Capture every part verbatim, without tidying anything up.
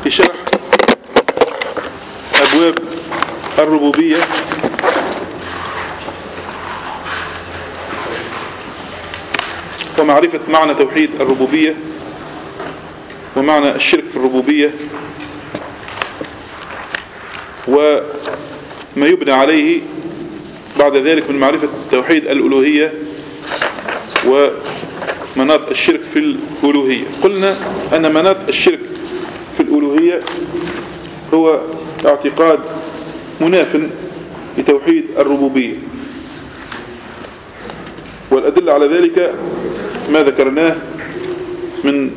في شرح أبواب الربوبية ومعرفة معنى توحيد الربوبية ومعنى الشرك في الربوبية وما يبنى عليه بعد ذلك من معرفة توحيد الألوهية ومناط الشرك في الألوهية. قلنا أن مناط الشرك في الألوهية هو اعتقاد مناف لتوحيد الربوبية، والأدلة على ذلك ما ذكرناه من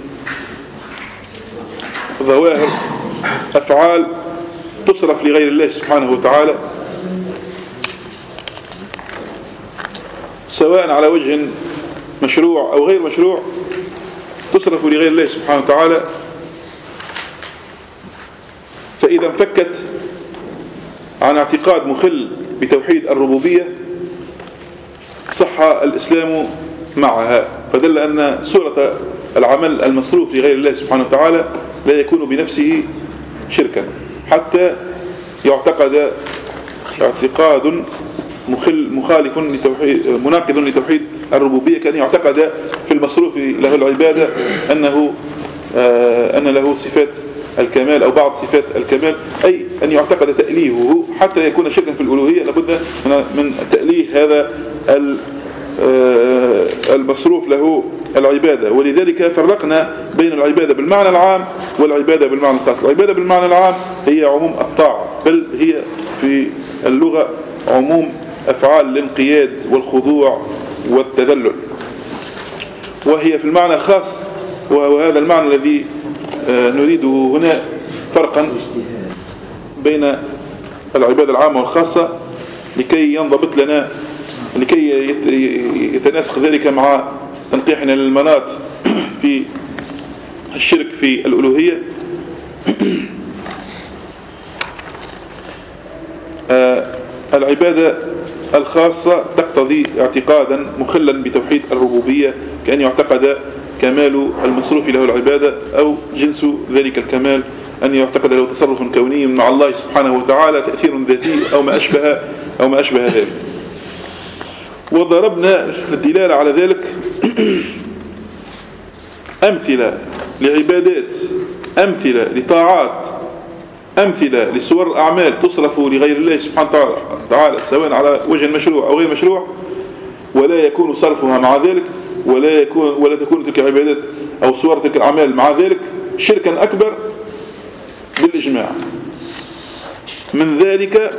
ظواهر أفعال تصرف لغير الله سبحانه وتعالى سواء على وجه مشروع أو غير مشروع، تصرف لغير الله سبحانه وتعالى، فإذا انفكت عن اعتقاد مخل بتوحيد الربوبية صح الإسلام معها، فدل أن صورة العمل المصروف لغير الله سبحانه وتعالى لا يكون بنفسه شركا حتى يعتقد اعتقاد مخل مخالف لتوحيد مناقض لتوحيد الربوبية، كان يعتقد في المصروف له العبادة أنه آه أن له صفات الكمال أو بعض صفات الكمال، أي أن يعتقد تأليهه حتى يكون شركا في الألوهية. لابد من تأليه هذا المصروف له العبادة، ولذلك فرقنا بين العبادة بالمعنى العام والعبادة بالمعنى الخاص. العبادة بالمعنى العام هي عموم الطاعة، بل هي في اللغة عموم أفعال الانقياد والخضوع والتذلل، وهي في المعنى الخاص وهذا المعنى الذي نريده هنا فرقا بين العبادة العامة والخاصة لكي ينضبط لنا، لكي يتناسق ذلك مع تنقيحنا للمناط في الشرك في الألوهية. العبادة الخاصة تقتضي اعتقادا مخلا بتوحيد الربوبية، كأن يعتقد كمال المصروف له العبادة أو جنس ذلك الكمال، أن يعتقد له تصرف كوني مع الله سبحانه وتعالى، تأثير ذاتي أو ما أشبه أو ما أشبه ذلك. وضربنا الدلالة على ذلك أمثلة لعبادات، أمثلة لطاعات، أمثلة لصور أعمال تصرف لغير الله سبحانه وتعالى سواء على وجه مشروع أو غير مشروع، ولا يكون صرفها مع ذلك ولا يكون ولا تكون تلك العبادات أو صور تلك الأعمال مع ذلك شركا أكبر بالإجماع. من ذلك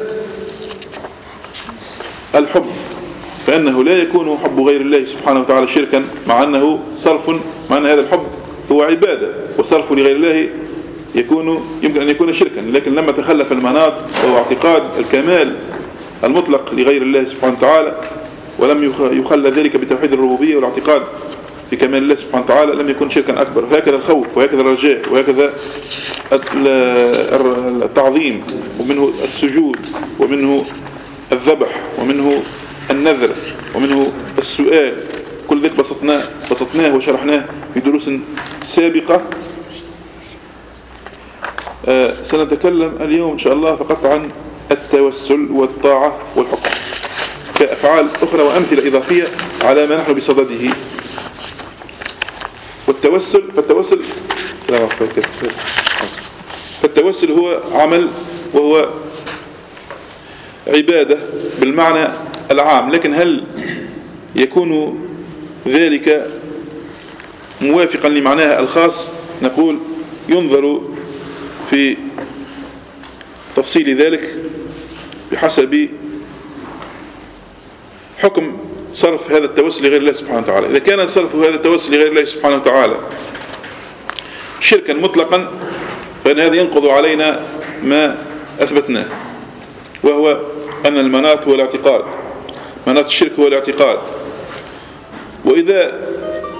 الحب، فإنه لا يكون حب غير الله سبحانه وتعالى شركا مع أنه صرف، مع أن هذا الحب هو عبادة، وصرف لغير الله يكون يمكن أن يكون شركا، لكن لما تخلف المناط وهو اعتقاد الكمال المطلق لغير الله سبحانه وتعالى ولم يخلى ذلك بتوحيد الربوبية والاعتقاد في كمال الله سبحانه وتعالى لم يكن شركا أكبر. وهكذا الخوف وهكذا الرجاء وهكذا التعظيم، ومنه السجود ومنه الذبح ومنه النذر ومنه السؤال، كل ذلك بسطناه بسطناه وشرحناه في دروس سابقة. آه سنتكلم اليوم إن شاء الله فقط عن التوسل والطاعة والحكم كأفعال أخرى وأمثلة إضافية على ما نحن بصدده. والتوسل فالتوسل فالتوسل هو عمل وهو عبادة بالمعنى العام، لكن هل يكون ذلك موافقا لمعناها الخاص؟ نقول ينظر في تفصيل ذلك بحسب حكم صرف هذا التوسل لغير الله سبحانه وتعالى. إذا كان صرف هذا التوسل لغير الله سبحانه وتعالى شركا مطلقا فإن هذا ينقض علينا ما أثبتناه، وهو أن المناط هو الاعتقاد، مناط الشرك هو الاعتقاد. وإذا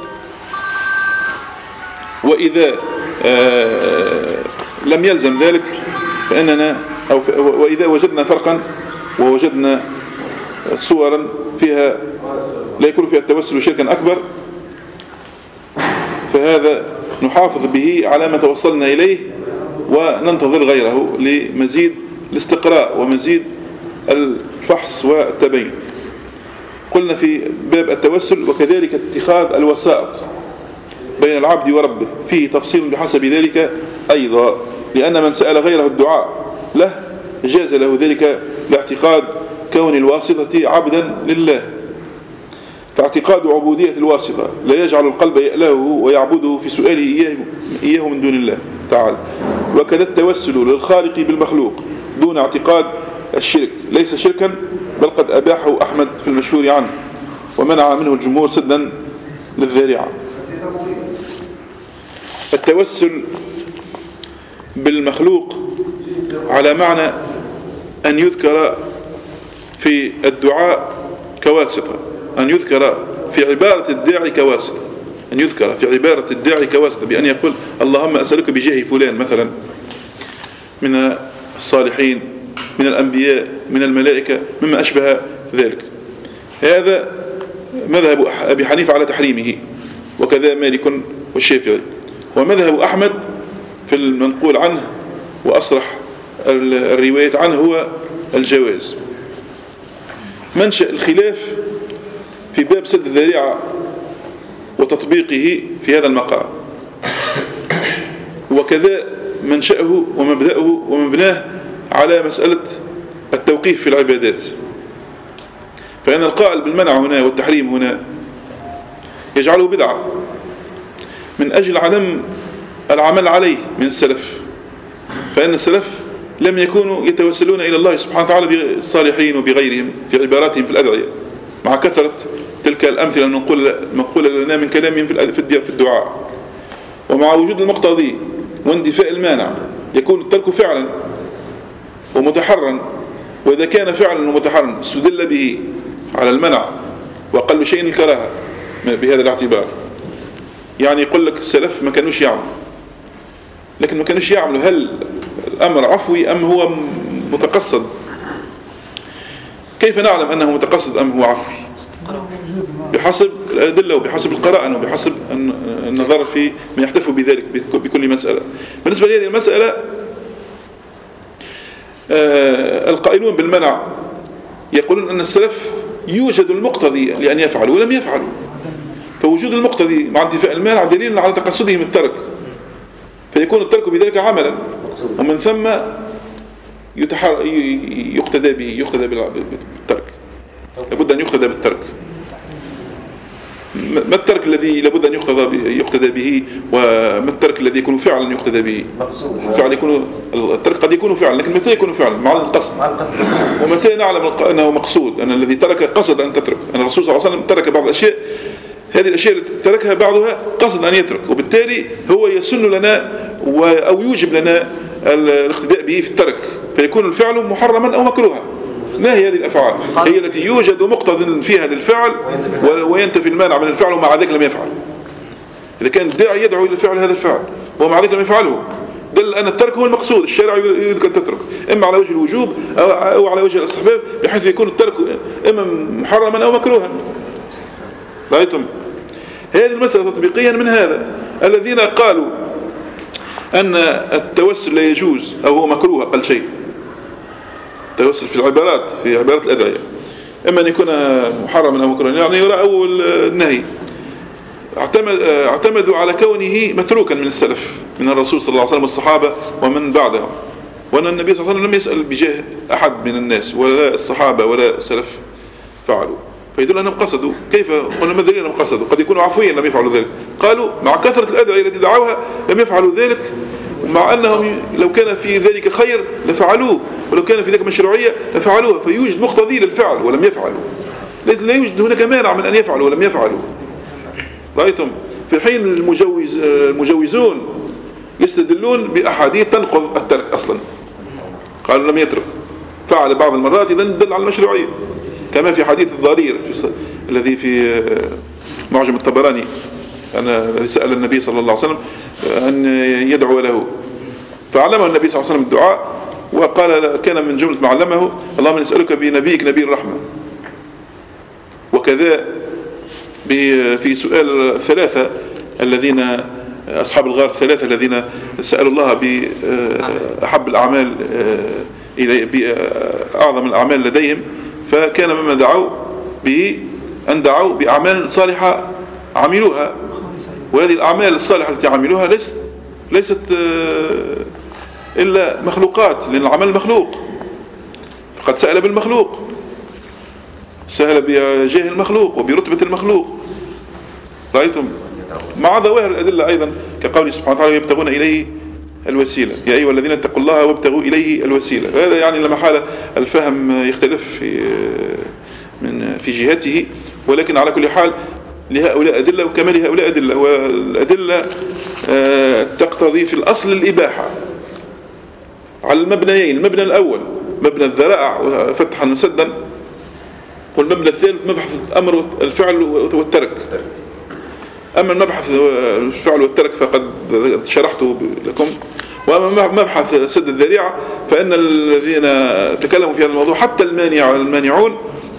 وإذا آه لم يلزم ذلك فإننا أو وإذا وجدنا فرقا ووجدنا صورا فيها لا يكون فيها التوسل شركا أكبر، فهذا نحافظ به على ما توصلنا إليه وننتظر غيره لمزيد الاستقراء ومزيد الفحص والتبين. قلنا في باب التوسل وكذلك اتخاذ الوسائط بين العبد وربه فيه تفصيل بحسب ذلك أيضا، لأن من سأل غيره الدعاء له جاز له ذلك لاعتقاد كون الواسطة عبدا لله، فاعتقاد عبودية الواسطة لا يجعل القلب يألهه ويعبده في سؤاله إياه, إياه من دون الله تعالى. وكذا التوسل للخالق بالمخلوق دون اعتقاد الشرك ليس شركا، بل قد أباحه أحمد في المشهور عنه ومنع منه الجمهور سدا للذارعة. التوسل بالمخلوق على معنى أن يذكر في الدعاء كواسطة، أن يذكر في عبارة الداعي كواسطة، أن يذكر في عبارة الداعي كواسطة بأن يقول اللهم أسألك بجاه فلان مثلا من الصالحين من الأنبياء من الملائكة مما أشبه ذلك. هذا مذهب أبي حنيفة على تحريمه، وكذا مالك والشافعي. ومذهب أحمد في المنقول عنه وأصرح الرواية عنه هو الجواز. منشأ الخلاف في باب سد الذريعة وتطبيقه في هذا المقام، وكذا منشأه ومبدأه ومبناه على مسألة التوقيف في العبادات. فإن القائل بالمنع هنا والتحريم هنا يجعله بدعة من أجل عدم العمل عليه من السلف، فإن السلف لم يكونوا يتوسلون إلى الله سبحانه وتعالى بالصالحين وبغيرهم في عباراتهم في الأدعية، مع كثرة تلك الأمثلة المنقولة لنا من كلامهم في الدعاء، ومع وجود المقتضي واندفاء المانع يكون الترك فعلا ومتحرا. وإذا كان فعلا ومتحرا استدل به على المنع وأقل شيء الكراهة بهذا الاعتبار. يعني يقول لك السلف ما كانوش يعملوا، لكن ما كانوش يعملوا هل الأمر عفوي أم هو متقصد؟ كيف نعلم أنه متقصد أم هو عفوي؟ بحسب الأدلة وبحسب القرائن وبحسب النظر في من يحتفوا بذلك بكل مسألة. بالنسبة لهذه المسألة القائلون بالمنع يقولون أن السلف يوجد المقتضي لأن يفعلوا ولم يفعلوا، فوجود المقتضي مع انتفاء المانع دليل على تقصدهم الترك، فيكون الترك بذلك عملا، ومن ثم يتحر... يقتدى به يقتدى بالترك، لابد أن يقتدى بالترك. ما الترك الذي لابد أن يقتدى يقتدى به، وما الترك الذي يكون فعلا يقتدى به؟ فعل يكون الترك قد يكون فعلا، لكن متى يكون فعلا؟ مع القصد. ومتى نعلم أنه مقصود؟ أن الذي ترك قصد أن تترك. أن الرسول صلى الله عليه وسلم ترك بعض الأشياء، هذه الأشياء التي تركها بعضها قصد أن يترك، وبالتالي هو يسن لنا أو يوجب لنا الاقتداء به في الترك، فيكون الفعل محرما أو مكروها. ما هي هذه الأفعال؟ هي التي يوجد مقتض فيها للفعل وينتفي المانع من الفعل ومع ذلك لم يفعل. إذا كان الداعي يدعو إلى فعل هذا الفعل ومع ذلك لم يفعله، دل أن الترك هو المقصود. الشارع يريد أن تترك إما على وجه الوجوب أو على وجه الاستحباب، بحيث يكون الترك إما محرما أو مكروها. رأيتم؟ هذه المسألة تطبيقيا من هذا الذين قالوا أن التوسل لا يجوز أو هو مكروه أقل شيء. التوسل في العبارات في عبارات الأدعية إما أن يكون محرما أو مكروها، يعني أو النهي، اعتمد اعتمدوا على كونه متروكا من السلف من الرسول صلى الله عليه وسلم والصحابة ومن بعدهم، وأن النبي صلى الله عليه وسلم لم يسأل بجاه أحد من الناس ولا الصحابة ولا السلف فعلوا، فيدل أنهم قصدوا. كيف قلنا ما دليل أنهم قصدوا؟ قد يكونوا عفويا لم يفعلوا ذلك. قالوا مع كثرة الأدعية التي دعوها لم يفعلوا ذلك، مع أنهم لو كان في ذلك خير لفعلوه، ولو كان في ذلك مشروعية لفعلوه، فيوجد مقتضي للفعل ولم يفعلوا. لا يوجد هناك مانع من أن يفعلوا ولم يفعلوا. رأيتم؟ في حين المجوز المجوزون يستدلون بأحاديث تنقض الترك أصلا، قالوا لم يترك، فعل بعض المرات إذن دل على المشروعية، كما في حديث الضرير في الذي في معجم الطبراني الذي سأل النبي صلى الله عليه وسلم أن يدعو له، فعلمه النبي صلى الله عليه وسلم الدعاء، وقال كان من جملة ما علمه اللهم نسألك بنبيك نبي الرحمة. وكذا في سؤال ثلاثة الذين أصحاب الغار الثلاثة الذين سألوا الله بأحب الأعمال إلى بأعظم الأعمال لديهم، فكان مما دعوا به أن دعوا بأعمال صالحة عملوها، وهذه الأعمال الصالحة التي عملوها ليست ليست إلا مخلوقات، لأن العمل مخلوق، فقد سأل بالمخلوق، سأل بجاه المخلوق وبرتبة المخلوق. رأيتم مع ظواهر الأدلة أيضا كقوله سبحانه وتعالى يبتغون إليه الوسيلة، يا أيها الذين اتقوا الله وابتغوا إليه الوسيلة. هذا يعني لما حال الفهم يختلف في من في جهته، ولكن على كل حال لهؤلاء أدلة وكما لهؤلاء أدلة، والأدلة تقتضي في الأصل الإباحة على المبنيين. المبنى الأول مبنى الذرائع فتحا وسدا، والمبنى الثالث مبحث الأمر الفعل والترك. أما المبحث الفعل والترك فقد شرحته لكم، وأما مبحث سد الذريعة فإن الذين تكلموا في هذا الموضوع حتى المانع المانعون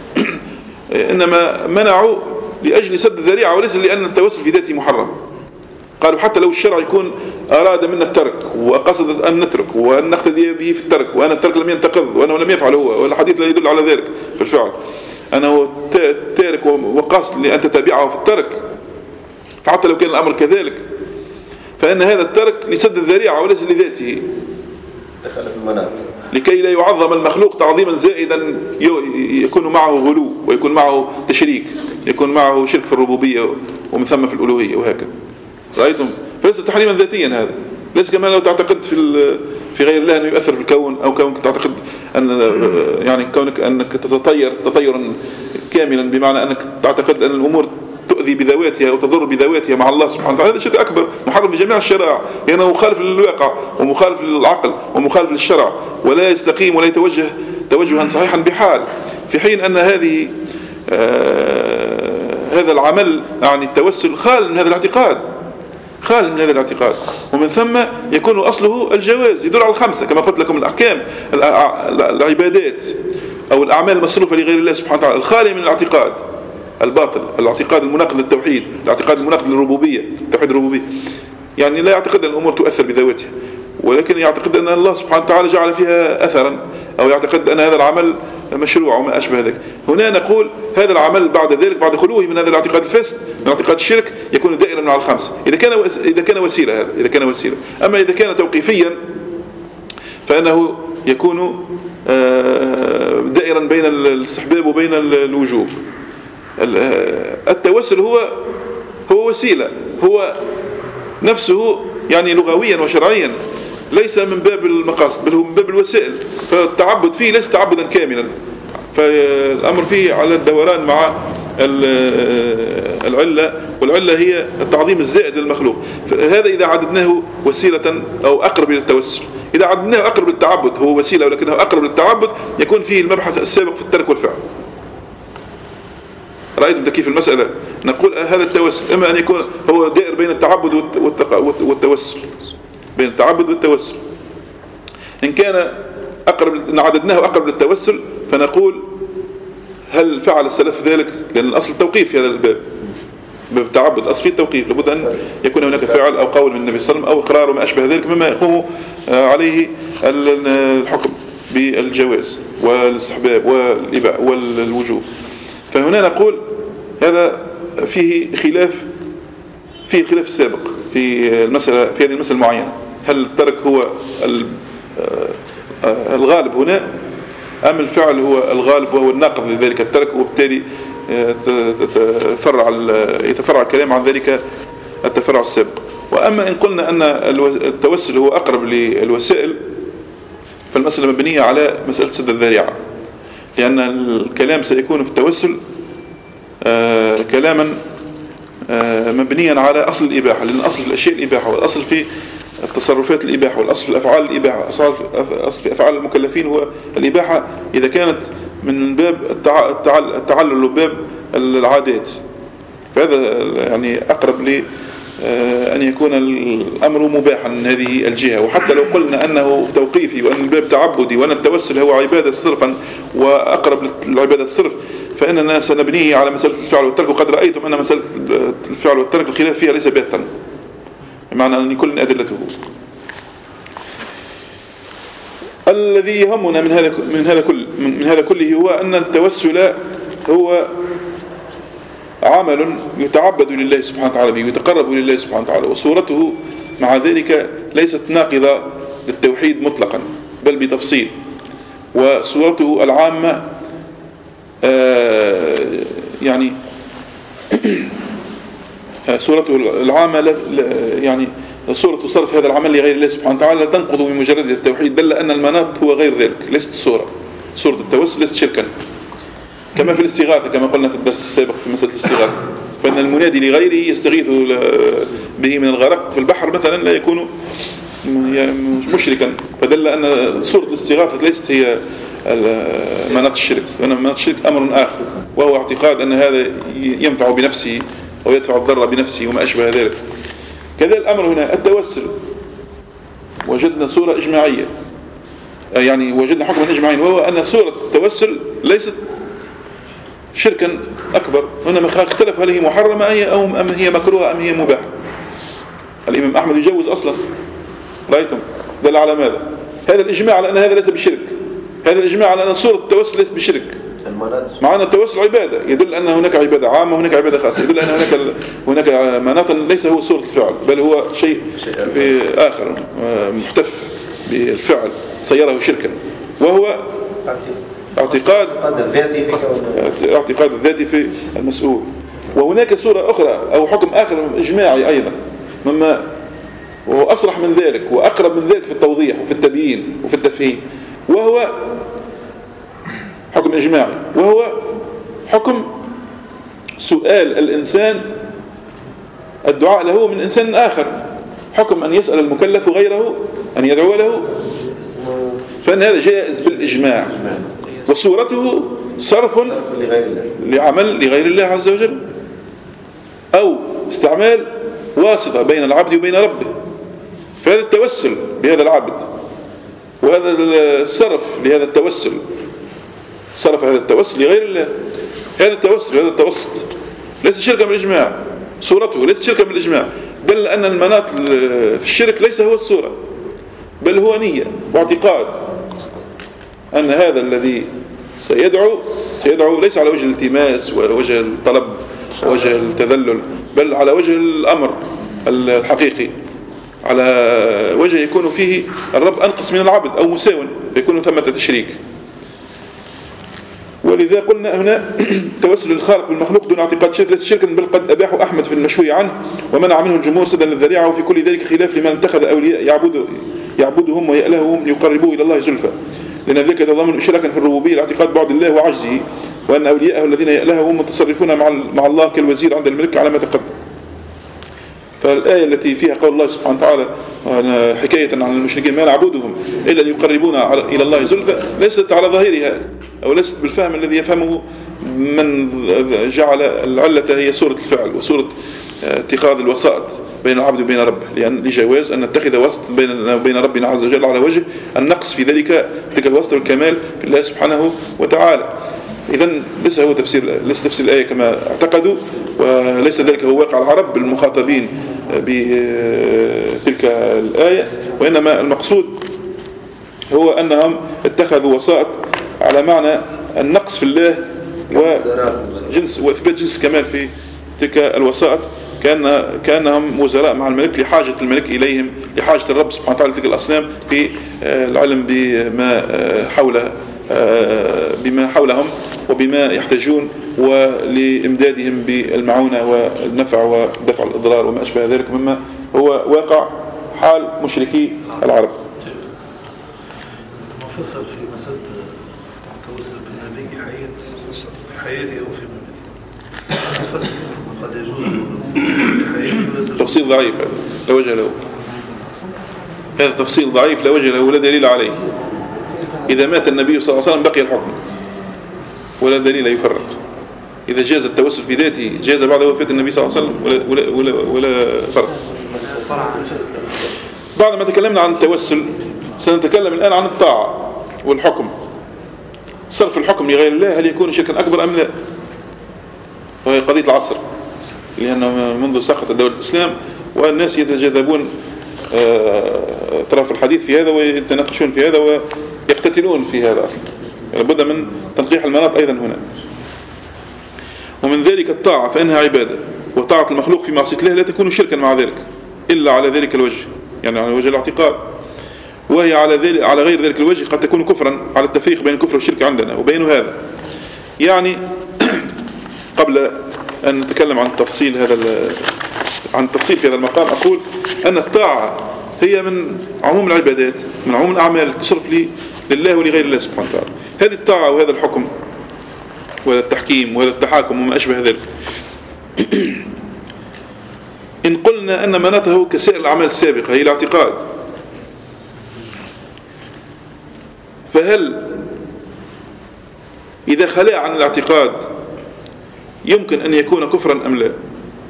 إنما منعوا لأجل سد الذريعة وليس لأن التوسل في ذاته محرم. قالوا حتى لو الشرع يكون أراد منا الترك وقصد أن نترك وأن نقتدي به في الترك، وأن الترك لم ينتقض وأنه لم يفعل هو، والحديث لا يدل على ذلك في الفعل، أنه تارك وقصد لأن تتابعه في الترك، فحتى لو كان الأمر كذلك فإن هذا الترك لسد الذريعة وليس لذاته، دخل في المناط لكي لا يعظم المخلوق تعظيما زائدا يكون معه غلو ويكون معه تشريك، يكون معه شرك في الربوبية ومن ثم في الألوهية وهكذا. رأيتم؟ فليس تحريما ذاتيا هذا، ليس كما لو تعتقد في في غير الله أنه يؤثر في الكون، أو كونك تعتقد أن يعني كونك أنك تتطير تطيرا كاملا، بمعنى أنك تعتقد أن الأمور تؤذي بذواتها أو تضر بذواتها مع الله سبحانه وتعالى. هذا شرك أكبر محرم في جميع الشرائع، لأنه يعني مخالف للواقع ومخالف للعقل ومخالف للشرع، ولا يستقيم ولا يتوجه توجها صحيحا بحال، في حين أن هذه آه هذا العمل يعني التوسل خال من هذا الاعتقاد، خال من هذا الاعتقاد، ومن ثم يكون أصله الجواز. يدل على الخمسة كما قلت لكم، الأحكام العبادات أو الأعمال المصروفة لغير الله سبحانه وتعالى الخالية من الاعتقاد الباطل، الاعتقاد المناقض للتوحيد، الاعتقاد المناقض للربوبية، توحيد الربوبية، يعني لا يعتقد أن الأمور تؤثر بذواتها، ولكن يعتقد أن الله سبحانه وتعالى جعل فيها أثرا، أو يعتقد أن هذا العمل مشروع وما أشبه ذلك. هنا نقول هذا العمل بعد ذلك بعد خلوه من هذا الاعتقاد الفاسد من اعتقاد الشرك يكون دائرا من على الخمسة، إذا كان إذا كان وسيلة، هذا إذا كان وسيلة. أما إذا كان توقيفيا فإنه يكون دائرا بين الاستحباب وبين الوجوب. التوسل هو هو وسيلة، هو نفسه يعني لغويا وشرعيا ليس من باب المقاصد بل هو من باب الوسائل، فالتعبد فيه ليس تعبدا كاملا، فالأمر فيه على الدوران مع العلة، والعلة هي التعظيم الزائد للمخلوق. هذا إذا عددناه وسيلة أو أقرب إلى التوسل. إذا عددناه أقرب للتعبد هو وسيلة ولكنه أقرب للتعبد يكون فيه المبحث السابق في الترك والفعل. رأيتم كيف المسألة؟ نقول هذا التوسل إما أن يكون هو دائر بين التعبد والتوسل، بين التعبد والتوسل. إن كان أقرب، إن عددناه أقرب للتوسل فنقول هل فعل السلف ذلك؟ لأن الأصل التوقيف في هذا الباب، باب التعبد أصل فيه التوقيف، لابد أن يكون هناك فعل أو قول من النبي صلى الله عليه وسلم أو إقرار وما أشبه ذلك مما يقوم عليه الحكم بالجواز والاستحباب والإباء والوجوب. فهنا نقول هذا فيه خلاف، فيه خلاف السابق في المسألة، في هذه المسألة المعينة، هل الترك هو الغالب هنا أم الفعل هو الغالب وهو الناقض لذلك الترك، وبالتالي يتفرع يتفرع الكلام عن ذلك التفرع السابق. وأما إن قلنا أن التوسل هو أقرب للوسائل فالمسألة مبنية على مسألة سد الذريعة، لأن الكلام سيكون في التوسل آه كلاما آه مبنيا على أصل الإباحة، لأن أصل في الأشياء الإباحة، والأصل في التصرفات الإباحة، والأصل في الأفعال الإباحة، أصل في أفعال المكلفين هو الإباحة إذا كانت من باب التعلل وباب العادات. فهذا يعني أقرب لي أن يكون الأمر مباحا من هذه الجهة. وحتى لو قلنا أنه توقيفي وأن الباب تعبدي وأن التوسل هو عبادة صرفا وأقرب للعبادة الصرف، فإننا سنبنيه على مسألة الفعل والترك. وقد رأيتم أن مسألة الفعل والترك الخلاف فيها ليس باتا، بمعنى أن كل أدلته. الذي يهمنا من هذا من هذا كل من هذا كله هو أن التوسل هو عمل يتعبد لله سبحانه وتعالى به، يتقرب لله سبحانه وتعالى، وصورته مع ذلك ليست ناقضة للتوحيد مطلقا بل بتفصيل. وصورته العامة آه يعني صورته العامة يعني صورة صرف هذا العمل لغير الله سبحانه وتعالى لا تنقض بمجرد التوحيد، بل أن المناط هو غير ذلك، ليست الصورة. صورة التوسل ليست شركا، كما في الاستغاثة، كما قلنا في الدرس السابق في مسألة الاستغاثة، فإن المنادي لغيره يستغيث به من الغرق في البحر مثلا لا يكون مشركا، فدل أن صورة الاستغاثة ليست هي مناط الشرك، وأن مناط الشرك أمر آخر، وهو اعتقاد أن هذا ينفع بنفسه ويدفع الضر بنفسه وما أشبه ذلك. كذا الأمر هنا التوسل وجدنا صورة إجماعية، يعني وجدنا حكما إجماعيا، وهو أن صورة التوسل ليست شركا أكبر، وإنما اختلف هل هي محرمة أم هي مكروهة أم هي مباحة. الإمام أحمد يجوز أصلا، رأيتم دل على ماذا؟ هذا الإجماع على أن هذا ليس بشرك، هذا الإجماع على أن صورة التوسل ليست بشرك، مع أن التوسل عبادة، يدل أن هناك عبادة عامة وهناك عبادة خاصة، يدل أن هناك هناك مناطا ليس هو صورة الفعل بل هو شيء آخر محتف بالفعل صيره شركا، وهو اعتقاد اعتقاد الذاتي في المسؤول. وهناك صورة أخرى أو حكم آخر إجماعي أيضا مما وهو أصرح من ذلك وأقرب من ذلك في التوضيح وفي التبيين وفي التفهيم، وهو حكم إجماعي، وهو حكم سؤال الإنسان الدعاء له من إنسان آخر، حكم أن يسأل المكلف غيره أن يدعو له، فإن هذا جائز بالإجماع، وصورته صرف لعمل لغير الله عز وجل، أو استعمال واسطة بين العبد وبين ربه، فهذا التوسل بهذا العبد، وهذا الصرف لهذا التوسل، صرف هذا التوسل لغير الله، هذا التوسل هذا التوسط ليس شركا بالإجماع، صورته ليس شركا بالإجماع، بل أن المناط في الشرك ليس هو الصورة بل هو نية واعتقاد أن هذا الذي سيدعو سيدعو ليس على وجه الالتماس ووجه الطلب ووجه التذلل، بل على وجه الأمر الحقيقي، على وجه يكون فيه الرب أنقص من العبد أو مساو، يكون ثمة تشريك. ولذا قلنا هنا توسل الخالق بالمخلوق دون اعتقاد شرك ليس شركا، بل قد أباحه أحمد في المشهور عنه ومنع منه الجمهور سدا للذريعة، وفي كل ذلك خلاف لمن اتخذ أولياء يعبد يعبدهم ويألههم ليقربوه إلى الله زلفى، لأن ذلك يتضمن إشراكا في الربوبية لاعتقاد بعد الله وعجزه، وأن أولياءه الذين يألههم متصرفون مع مع الله كالوزير عند الملك على ما تقدم. فالآية التي فيها قول الله سبحانه وتعالى حكاية عن المشركين ما نعبدهم إلا ليقربونا إلى الله زلفى ليست على ظاهرها أو ليست بالفهم الذي يفهمه من جعل العلة هي صورة الفعل وصورة اتخاذ الوسائط بين العبد وبين ربه، لأن لجواز أن نتخذ وسط بين بين ربنا عز وجل على وجه النقص في ذلك تلك الوسط والكمال في الله سبحانه وتعالى. إذن ليس هو تفسير ليس تفسير الآية كما اعتقدوا، وليس ذلك هو واقع العرب المخاطبين بتلك الآية، وإنما المقصود هو أنهم اتخذوا وسائط على معنى النقص في الله وجنس وإثبات جنس كمال في تلك الوسائط، كان كانهم وزراء مع الملك لحاجة الملك إليهم، لحاجة الرب سبحانه وتعالى تلك الأصنام في العلم بما حوله بما حولهم وبما يحتاجون، ولإمدادهم بالمعونة والنفع ودفع الإضرار وما أشبه ذلك مما هو واقع حال مشركي العرب. مفصل في مسألة التوسل بالنبي حياته أو في مماته، مفصل قد يجوز تفصيل ضعيف لا وجه له، هذا تفصيل ضعيف لا وجه له ولا دليل عليه. إذا مات النبي صلى الله عليه وسلم بقي الحكم ولا دليل يفرق. إذا جاز التوسل في ذاته جاز بعد وفاة النبي صلى الله عليه وسلم ولا, ولا, ولا, ولا فرق. بعد ما تكلمنا عن التوسل سنتكلم الآن عن الطاعة والحكم. صرف الحكم لغير الله هل يكون شركا أكبر أم لا؟ وهي قضية العصر، لأنه منذ سقطت دولة الإسلام والناس يتجاذبون طرف الحديث في هذا ويتناقشون في هذا ويقتتلون في هذا أصلا. لابد من تنقيح المناط أيضا هنا. ومن ذلك الطاعة فإنها عبادة، وطاعة المخلوق في معصية الله لا تكون شركا مع ذلك إلا على ذلك الوجه، يعني على وجه الاعتقاد، وهي على ذلك على غير ذلك الوجه قد تكون كفرا، على التفريق بين الكفر والشرك عندنا وبين هذا. يعني قبل أن نتكلم عن التفصيل هذا عن التفصيل في هذا المقام أقول أن الطاعة هي من عموم العبادات، من عموم الأعمال تصرف لي لله ولغير الله سبحانه وتعالى. هذه الطاعة وهذا الحكم وهذا التحكيم وهذا التحاكم وما أشبه ذلك إن قلنا أن مناطه كسائر الأعمال السابقة هي الاعتقاد، فهل إذا خلى عن الاعتقاد يمكن أن يكون كفرا أم لا؟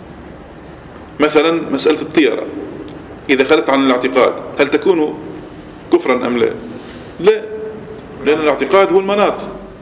مثلا مسألة الطيرة إذا خلت عن الاعتقاد هل تكون كفرا أم لا؟ لا، لأن الاعتقاد هو المناط.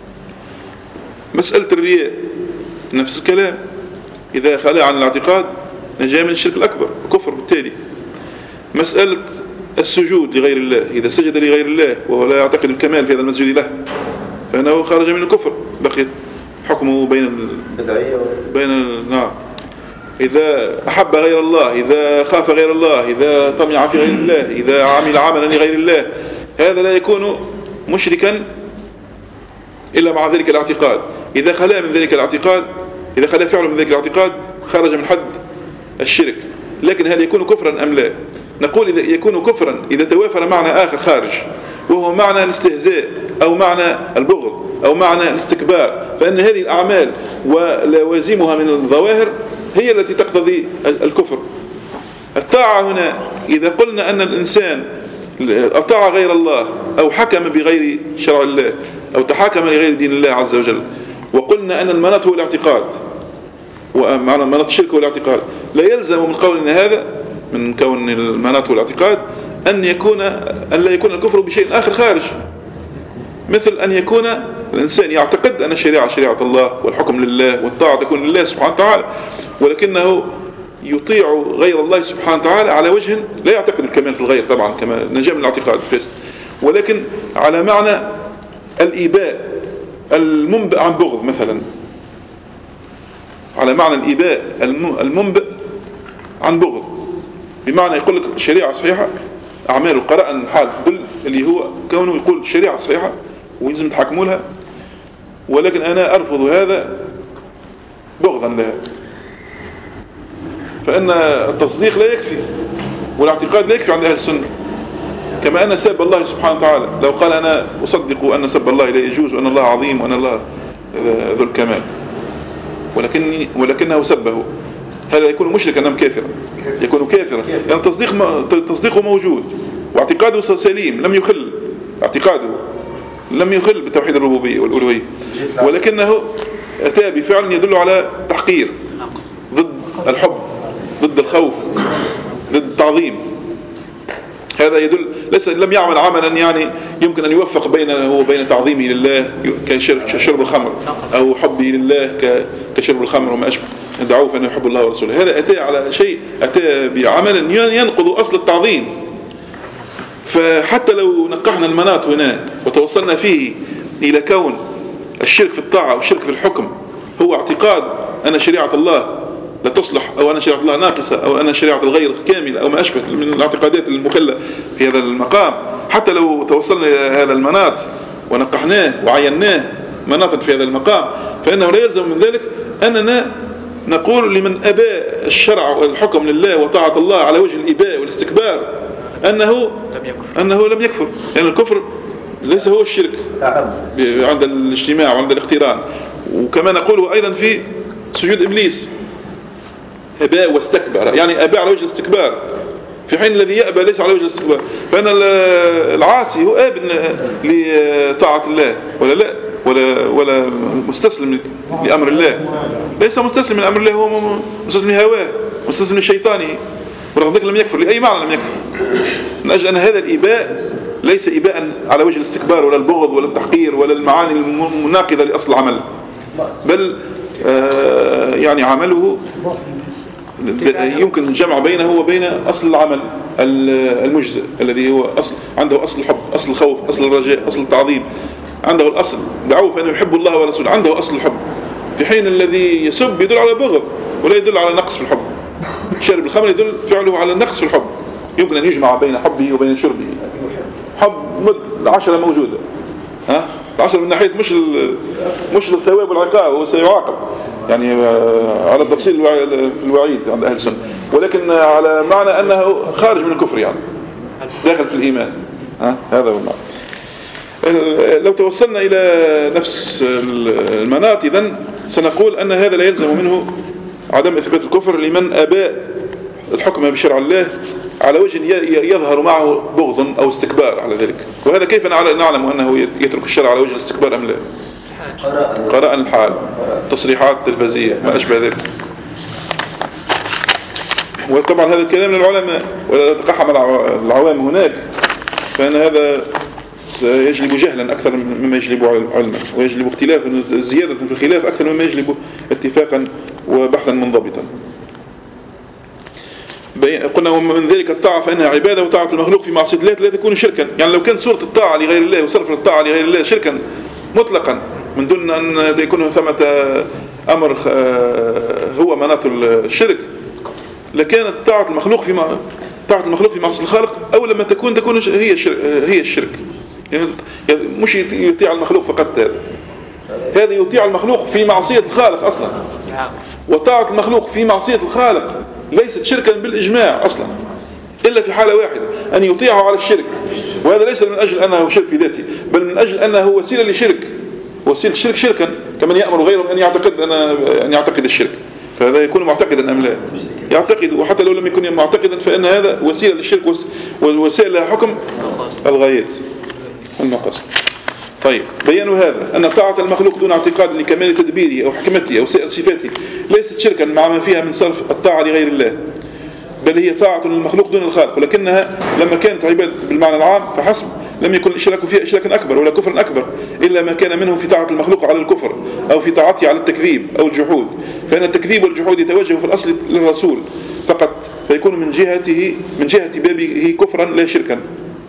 مسألة الرياء نفس الكلام، إذا خلى عن الاعتقاد نجا من الشرك الأكبر كفر بالتالي. مسألة السجود لغير الله إذا سجد لغير الله وهو لا يعتقد الكمال في هذا المسجد له فإنه خرج من الكفر، بقي حكمه بين ال... بين نعم. إذا أحب غير الله، إذا خاف غير الله، إذا طمع في غير الله، إذا عمل عملا لغير الله، هذا لا يكون مشركا إلا مع ذلك الاعتقاد. إذا خلا من ذلك الاعتقاد، إذا خلا فعله من ذلك الاعتقاد خرج من حد الشرك. لكن هل يكون كفرا أم لا؟ نقول إذا يكون كفرا إذا توافر معنى آخر خارج، وهو معنى الاستهزاء أو معنى البغض أو معنى الاستكبار، فإن هذه الأعمال ولوازمها من الظواهر هي التي تقتضي الكفر. الطاعة هنا إذا قلنا أن الإنسان أطاع غير الله أو حكم بغير شرع الله أو تحاكم لغير دين الله عز وجل، وقلنا أن المناط هو الاعتقاد ومعنى مناط الشرك هو الاعتقاد، لا يلزم من قولنا هذا من كون المناط هو الاعتقاد أن يكون أن لا يكون الكفر بشيء آخر خارج، مثل أن يكون الإنسان يعتقد أن الشريعة شريعة الله والحكم لله والطاعة تكون لله سبحانه وتعالى، ولكنه يطيع غير الله سبحانه وتعالى على وجه لا يعتقد الكمال في الغير طبعا كما نجا من الاعتقاد الفاسد، ولكن على معنى الإيباء المنبئ عن بغض مثلا، على معنى الإيباء المنبئ عن بغض، بمعنى يقول لك الشريعة صحيحة، أعمال القراءة الحال تدل اللي هو كونه يقول الشريعة صحيحة ويلزم تحكموا لها، ولكن أنا أرفض هذا بغضا لها، فإن التصديق لا يكفي والاعتقاد لا يكفي عند أهل السنة. كما أن سب الله سبحانه وتعالى لو قال أنا أصدق أن سب الله لا يجوز وأن الله عظيم وأن الله ذو الكمال ولكن ولكنه سبه، هل يكون مشركا أم كافرا؟ يكون كافرا، يعني التصديق تصديقه موجود واعتقاده سليم، لم يخل اعتقاده لم يخل بتوحيد الربوبية والألوهية، ولكنه أتى بفعل يدل على تحقير ضد الحب ضد الخوف ضد التعظيم. هذا يدل ليس لم يعمل عملا يعني يمكن أن يوفق بينه وبين تعظيمه لله كشرب الخمر أو حبه لله كشرب الخمر وما أشبه، دعوه فأنه يحب الله ورسوله. هذا أتى على شيء أتى بعمل ينقض أصل التعظيم. فحتى لو نقحنا المناط هنا وتوصلنا فيه إلى كون الشرك في الطاعة والشرك في الحكم هو اعتقاد أن شريعة الله لا تصلح أو أن شريعة الله ناقصة أو أن شريعة الغير كاملة أو ما أشبه من الاعتقادات المخلة في هذا المقام، حتى لو توصلنا إلى هذا المناط ونقحناه وعيناه مناطا في هذا المقام، فإنه لا يلزم من ذلك أننا نقول لمن أبى الشرع والحكم لله وطاعة الله على وجه الإباء والاستكبار أنه أنه لم يكفر، لأن يعني الكفر ليس هو الشرك عند الاجتماع وعند الاقتران. وكما نقوله أيضا في سجود إبليس أبى واستكبر، يعني أبى على وجه الاستكبار، في حين الذي يأبى ليس على وجه الاستكبار. فأن العاصي هو آب لطاعة الله ولا لا ولا ولا مستسلم لأمر الله، ليس مستسلم لأمر الله، هو مستسلم لهواه مستسلم لشيطانه، ورغم ذلك لم يكفر لأي معنى لم يكفر، من أجل أن هذا الإباء ليس إباء على وجه الاستكبار ولا البغض ولا التحقير ولا المعاني المناقضة لأصل العمل، بل آه يعني عمله يمكن الجمع بينه وبين أصل العمل المجزئ الذي هو أصل، عنده أصل الحب، أصل الخوف، أصل الرجاء، أصل التعظيم، عنده الأصل دعوه فإنه يحب الله ورسوله، عنده أصل الحب، في حين الذي يسب يدل على بغض ولا يدل على نقص في الحب. شارب الخمر يدل فعله على النقص في الحب. يمكن أن يجمع بين حبه وبين شربه. حب العشرة موجودة، ها العشرة من ناحية مش مش الثواب والعقاب، هو سيعاقب يعني على التفصيل في الوعيد عند أهل السنة، ولكن على معنى أنه خارج من الكفر يعني داخل في الإيمان. ها هذا هو المعنى. لو توصلنا إلى نفس المناط إذن سنقول أن هذا لا يلزم منه عدم إثبات الكفر لمن أبى الحكم بشرع الله على وجه يظهر معه بغض أو استكبار على ذلك. وهذا كيف نعلم أنه يترك الشرع على وجه الاستكبار أم لا؟ قراء الحال، تصريحات تلفزية، ما أشبه ذلك. وطبعا هذا الكلام للعلماء ولا تقحم العوام هناك، فإن هذا سيجلب جهلا أكثر مما يجلب علما، ويجلب اختلافا زيادة في الخلاف أكثر مما يجلب اتفاقا وبحثا منضبطا. قلنا ومن ذلك الطاعة فإنها عبادة، وطاعة المخلوق في معصية الله لا تكون شركا. يعني لو كانت صورة الطاعة لغير الله وصرف الطاعة لغير الله شركا مطلقا من دون أن يكون ثمة أمر هو مناط الشرك، لكانت طاعة المخلوق في طاعة المخلوق في معصية الخالق أول لما تكون تكون هي هي الشرك. يعني مش يطيع المخلوق فقط، هذا هذا يطيع المخلوق في معصية الخالق أصلا. وطاعة المخلوق في معصية الخالق ليست شركا بالإجماع أصلا، إلا في حالة واحدة أن يطيعه على الشرك، وهذا ليس من أجل أنه شرك في ذاته، بل من أجل أنه وسيلة لشرك، وسيلة الشرك شركا كمن يأمر غيره أن يعتقد أن أن يعتقد الشرك، فهذا يكون معتقدا أم لا؟ يعتقد، وحتى لو لم يكن معتقدا فإن هذا وسيلة للشرك ووسائل لها حكم الغايات والمقاصد. طيب بيانوا هذا أن طاعة المخلوق دون اعتقاد لكمال تدبيره أو حكمته أو سائر صفاته ليست شركا مع ما فيها من صرف الطاعة لغير الله، بل هي طاعة للمخلوق دون الخالق، ولكنها لما كانت عبادة بالمعنى العام فحسب لم يكن الإشراك فيها إشراكا أكبر ولا كفرا أكبر إلا ما كان منه في طاعة المخلوق على الكفر أو في طاعته على التكذيب أو الجحود، فإن التكذيب والجحود يتوجه في الأصل للرسول فقط، فيكون من جهته من جهة بابه كفرا لا شركا.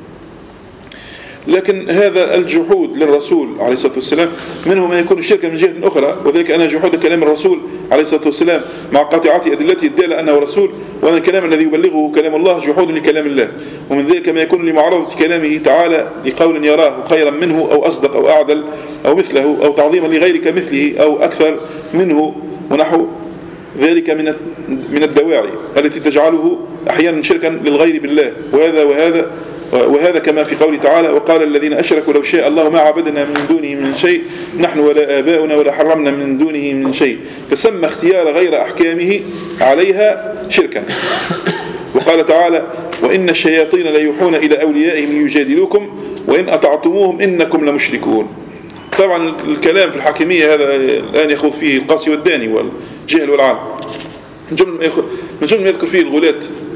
لكن هذا الجحود للرسول عليه الصلاة والسلام منه ما يكون شركا من جهة أخرى، وذلك أن جحود كلام الرسول عليه الصلاة والسلام مع قاطعة أدلته الدالة أنه رسول، وأن الكلام الذي يبلغه كلام الله جحود لكلام الله. ومن ذلك ما يكون لمعارضة كلامه تعالى لقول يراه خيرا منه أو أصدق أو أعدل أو مثله أو تعظيما لغيرك مثله أو أكثر منه ونحو ذلك من من الدواعي التي تجعله أحيانا شركا للغير بالله. وهذا وهذا وهذا كما في قوله تعالى وقال الذين أشركوا لو شاء الله ما عبدنا من دونه من شيء نحن ولا آباؤنا ولا حرمنا من دونه من شيء، فسمى اختيار غير أحكامه عليها شركا. وقال تعالى وإن الشياطين ليوحون إلى أوليائهم ليجادلوكم وإن أطعتموهم إنكم لمشركون. طبعا الكلام في الحاكمية هذا الآن يخوض فيه القاسي والداني والجهل والعام، من جمل ما يذكر فيه الغلاة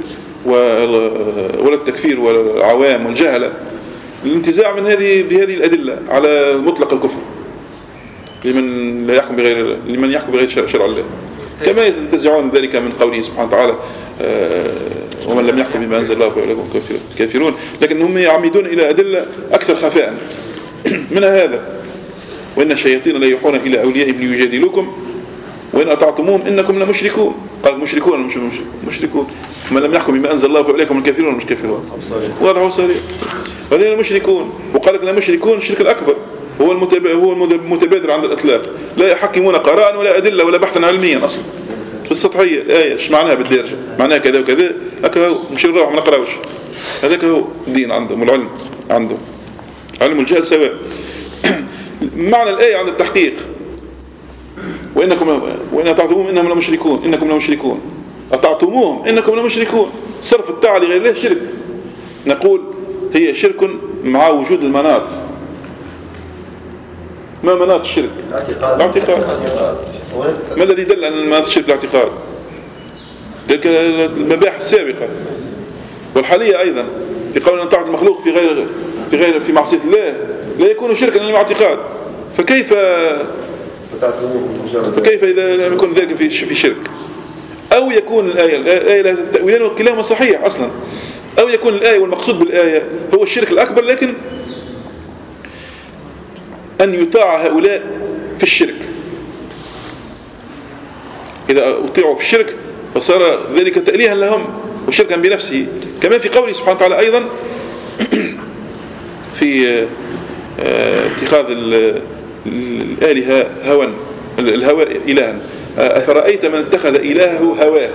ولا التكفير والعوام والجهلة، الانتزاع من هذه بهذه الأدلة على مطلق الكفر لمن لا يحكم بغير لمن يحكم بغير شرع الله، كما ينتزعون ذلك من قوله سبحانه وتعالى ومن لم يحكم بما أنزل الله فأولئك هم كافرون. لكن هم يعمدون إلى أدلة أكثر خفاء منها هذا وإن الشياطين لا يوحون إلى أوليائهم ليجادلوكم وإن أطعتموهم إنكم لمشركون. قال مشركون مش مشركون، من لم يحكم بما أنزل الله فأولئك هم الكافرون مش كافرون، واضح وصريح. هذين المشركون، وقال لك المشركون الشرك الأكبر هو هو المتبادر عند الإطلاق، لا يحكمون قراء ولا أدلة ولا بحثا علميا أصلا، في السطحية الآية ايش معناها بالدارجة، معناها كذا وكذا، هكذا مش نروح ما نقراوش، هذاك هو الدين عندهم والعلم عندهم، علم الجهل سواء. معنى الآية عند التحقيق وإنكم وإن أطعتموهم إنهم لمشركون إنكم لمشركون أطعتموهم إنكم لمشركون، صرف الطاعة لغير الله شرك. نقول هي شرك مع وجود المناط. ما مناط الشرك؟ الاعتقاد. ما الذي دل أن مناط الشرك الاعتقاد؟ تلك المباحث السابقة والحالية أيضا في قول أن طاعة المخلوق في غير في غير في معصية الله لا يكون شركا إلا مع اعتقاد، فكيف فكيف إذا لم يكن ذلك في في شرك؟ أو يكون الآية الآية لها تأويلان وكلاهما صحيح أصلا، أو يكون الآية والمقصود بالآية هو الشرك الأكبر، لكن أن يطاع هؤلاء في الشرك. إذا أطيعوا في الشرك فصار ذلك تأليها لهم وشركا بنفسه، كما في قوله سبحانه وتعالى أيضا في اتخاذ الآلهة هوا الهوى إلها، أفرأيت من اتخذ إلهه هواه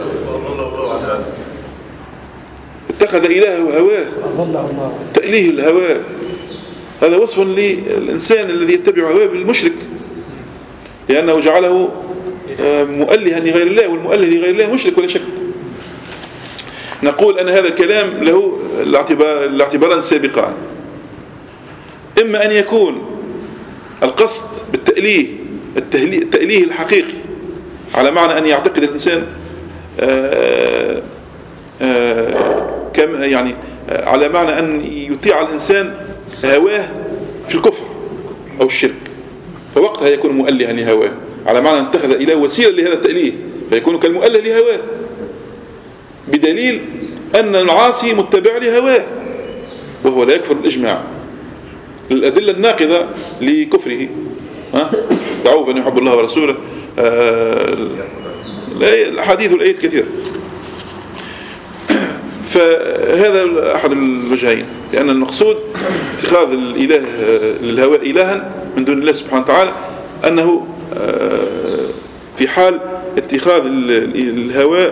اتخذ إلهه هواه تأليه الهوى. هذا وصف للإنسان الذي يتبع هواه بالمشرك، لأنه جعله مؤلها لغير الله، والمؤله لغير الله مشرك ولا شك. نقول أن هذا الكلام له الاعتباران سابقان، إما أن يكون القصد بالتأليه التأليه الحقيقي على معنى أن يعتقد الإنسان آآ آآ كم يعني على معنى أن يطيع الإنسان هواه في الكفر أو الشرك، فوقتها يكون مؤلها لهواه، على معنى أن اتخذ إله وسيلة لهذا التأليه فيكون كالمؤله لهواه، بدليل أن العاصي متبع لهواه وهو لا يكفر الإجماع. الأدلة الناقضة لكفره ها دعوه فإن يحب الله ورسوله، الأحاديث والآيات كثيرة. فهذا أحد الوجهين، لأن المقصود اتخاذ الإله للهواء إلها من دون الله سبحانه وتعالى أنه في حال اتخاذ الهواء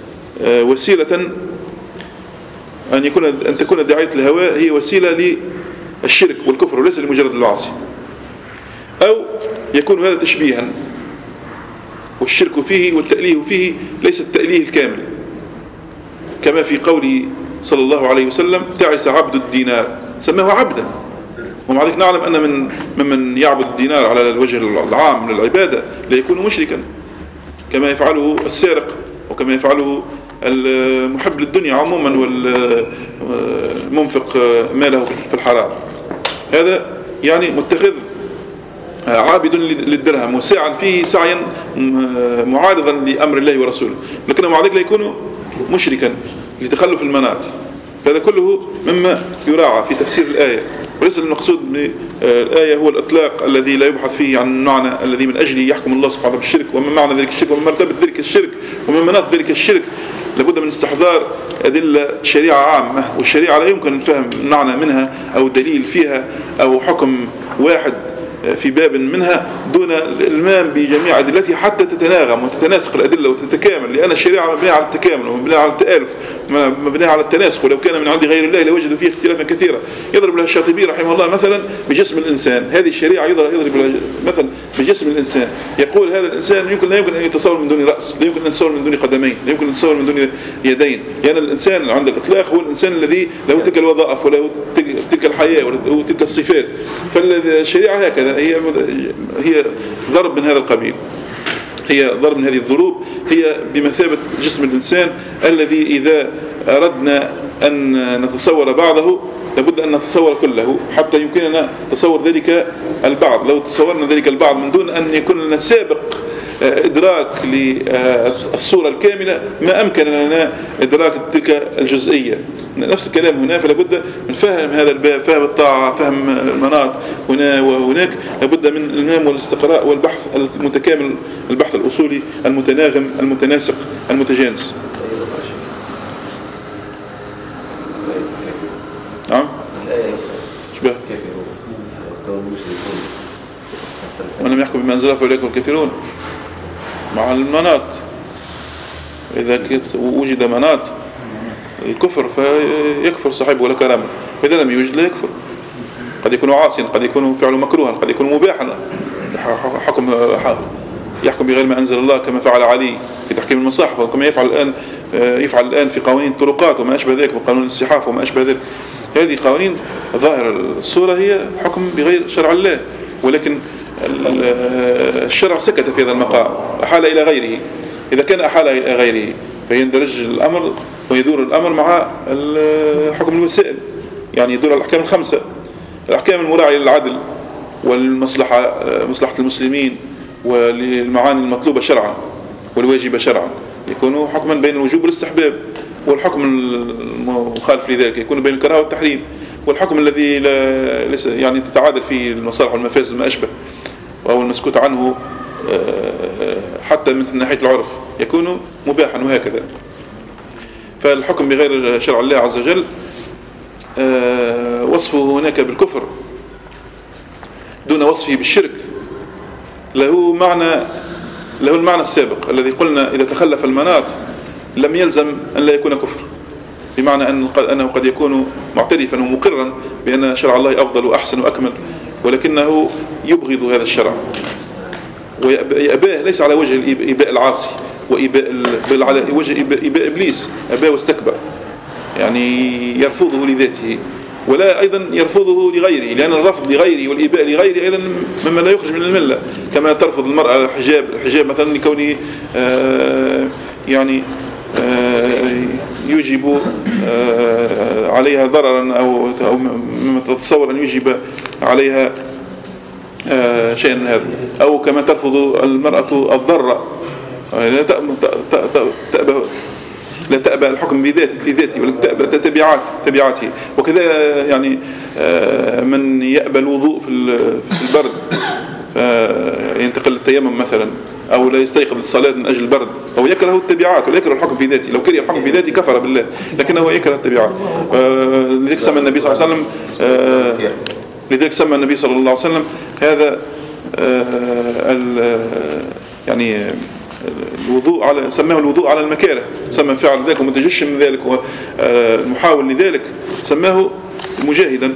وسيلة أن يكون أن تكون داعية الهواء هي وسيلة للشرك والكفر وليس لمجرد العاصي، أو يكون هذا تشبيها، والشرك فيه والتأليه فيه ليس التأليه الكامل، كما في قوله صلى الله عليه وسلم تعس عبد الدينار، سماه عبدا، ومع ذلك نعلم أن من ممن يعبد الدينار على الوجه العام من العبادة لا يكون مشركا، كما يفعله السارق وكما يفعله المحب للدنيا عموما والمنفق ماله في الحرام. هذا يعني متخذ عابد للدرهم وساعا فيه سعيا معارضا لأمر الله ورسوله، لكنه مع ذلك لا يكون مشركا لتخلف المناط. فهذا كله مما يراعى في تفسير الآية، وليس المقصود بالآية هو الإطلاق الذي لا يبحث فيه عن المعنى الذي من أجله يحكم الله سبحانه بالشرك، وما معنى ذلك الشرك وما مرتبة ذلك الشرك وما مناط ذلك الشرك. لابد من استحضار أدلة شريعة عامة، والشريعة لا يمكن الفهم معنى منها أو دليل فيها أو حكم واحد في باب منها دون الإلمام بجميع أدلتها حتى تتناغم وتتناسق الأدلة وتتكامل، لأن الشريعة مبنية على التكامل ومبنية على التآلف مبنية على التناسق، ولو كان من عند غير الله لوجدوا فيه اختلافا كثيرا. يضرب لها الشاطبي رحمه الله مثلا بجسم الإنسان، هذه الشريعة يضرب لها مثلا بجسم الإنسان، يقول هذا الإنسان يمكن لا يمكن أن يتصور من دون رأس، لا يمكن أن يتصور من دون قدمين، لا يمكن أن يتصور من دون يدين، لأن يعني الإنسان عند الإطلاق هو الإنسان الذي له تلك الوظائف وله تلك الحياة وله تلك الصفات. فالشريعة هكذا هي هي ضرب من هذا القبيل، هي ضرب من هذه الضروب، هي بمثابة جسم الإنسان الذي إذا أردنا أن نتصور بعضه لابد أن نتصور كله حتى يمكننا تصور ذلك البعض. لو تصورنا ذلك البعض من دون أن يكون لنا سابق إدراك للصورة الكاملة ما أمكن لنا إدراك تلك الجزئية. نفس الكلام هنا، فلابد من فهم هذا الباب، فهم الطاعة، فهم المناط هنا وهناك، لابد من الإلمام والاستقراء والبحث المتكامل، البحث الأصولي المتناغم المتناسق المتجانس. نعم شبه من لم يحكم بما أنزل فأولئك هم الكافرون مع المناط. إذا وجد مناط الكفر فيكفر صاحبه ولا كرامه، وإذا لم يوجد لا يكفر. قد يكون عاصيا، قد يكون فعله مكروها، قد يكون مباحا، حكم يحكم بغير ما أنزل الله كما فعل علي في تحكيم المصاحف، وكما يفعل الآن يفعل الآن في قوانين الطرقات وما أشبه ذلك، وقانون الصحاف وما أشبه ذلك. هذه قوانين ظاهر الصورة هي حكم بغير شرع الله، ولكن الشرع سكت في هذا المقام، أحال إلى غيره. إذا كان أحال إلى غيره فيندرج الأمر ويدور الأمر مع حكم الوسائل، يعني يدور الأحكام الخمسة، الأحكام المراعية للعدل والمصلحة، مصلحة المسلمين والمعاني المطلوبة شرعا والواجبة شرعا، يكون حكما بين الوجوب والاستحباب، والحكم المخالف لذلك يكون بين الكراهة والتحريم، والحكم الذي لا يعني تتعادل فيه المصالح والمفاسد ما أشبه أو المسكوت عنه حتى من ناحية العرف يكون مباحا، وهكذا. فالحكم بغير شرع الله عز وجل وصفه هناك بالكفر دون وصفه بالشرك له معنى له المعنى السابق الذي قلنا إذا تخلف المناط لم يلزم أن لا يكون كفر، بمعنى أنه قد يكون معترفا ومقرا بأن شرع الله أفضل وأحسن وأكمل، ولكنه يبغض هذا الشرع ويأباه ليس على وجه الإباء العاصي وإباء بل على وجه إباء إبليس، أباه واستكبر، يعني يرفضه لذاته ولا أيضا يرفضه لغيره، لأن الرفض لغيره والإباء لغيره أيضا مما لا يخرج من الملة، كما ترفض المرأة الحجاب الحجاب مثلا لكونه آه يعني آه يوجب آه عليها ضررا أو مما تتصور أن يوجب عليها آه شيئا من هذا، أو كما ترفض المرأة الضرر لا تأبى لا تأبى الحكم بذاته في ذاته ولكن تأبى تبعات تبعاته. وكذا يعني من يأبى الوضوء في البرد ينتقل للتيمم مثلا، أو لا يستيقظ الصلاة من أجل البرد، أو يكره التبعات ولا يكره الحكم في ذاته. لو كره الحكم في ذاته كفر بالله، لكنه يكره التبعات. لذلك سمى النبي صلى الله عليه وسلم لذلك سمى النبي صلى الله عليه وسلم هذا يعني الوضوء على سماه الوضوء على المكاره، سمى فعل ذلك ومتجشم من ذلك ومحاول لذلك سماه مجاهدا.